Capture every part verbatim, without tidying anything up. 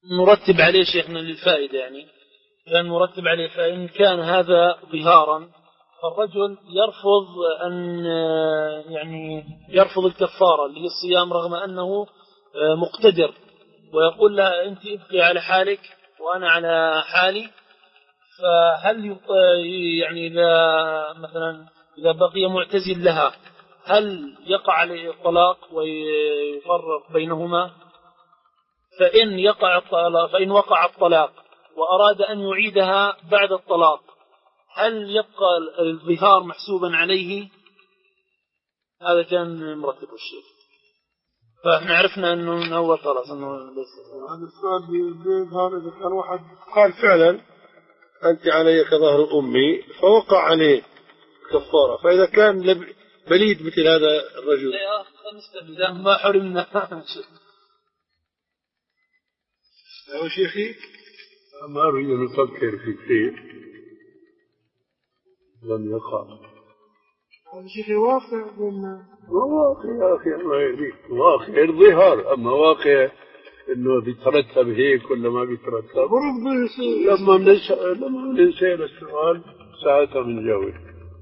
نرتب عليه شيخنا للفائدة، يعني كان مرتب عليه، فإن كان هذا ظهارا فالرجل يرفض أن يعني يرفض الكفارة اللي هي الصيام رغم أنه مقتدر، ويقول لها أنت ابقي على حالك وأنا على حالي. فهل يعني إذا مثلا إذا بقي معتزل لها هل يقع عليه الطلاق ويفرق بينهما؟ فإن يقع الطلاق فإن وقع الطلاق وأراد أن يعيدها بعد الطلاق هل يبقى الظهار محسوبا عليه؟ هذا كان مرتب الشيخ، فاحنا عرفنا انه من اول خلاص انه ليس. هذا السؤال بيظهر اذا كان واحد قال فعلا انت علي كظهر امي فوقع عليه كفاره، فاذا كان بليد مثل هذا الرجل اذا ما حرمنا. يا شيخي ما اريد ان افكر في شيء لم يقع. هذا شيخي واقع قلنا واقع يا أخي، الله يهديك، واقع الظهار، أما واقع إنه بيترتب هيك ولا ما بيترتب لما بنسأل لما بنسأل السؤال ساعتها بنجاوب.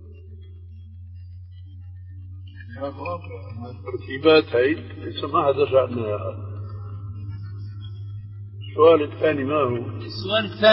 الترتيبات هاي لسه ما حدا سألنا. السؤال الثاني ما هو؟ السؤال الثاني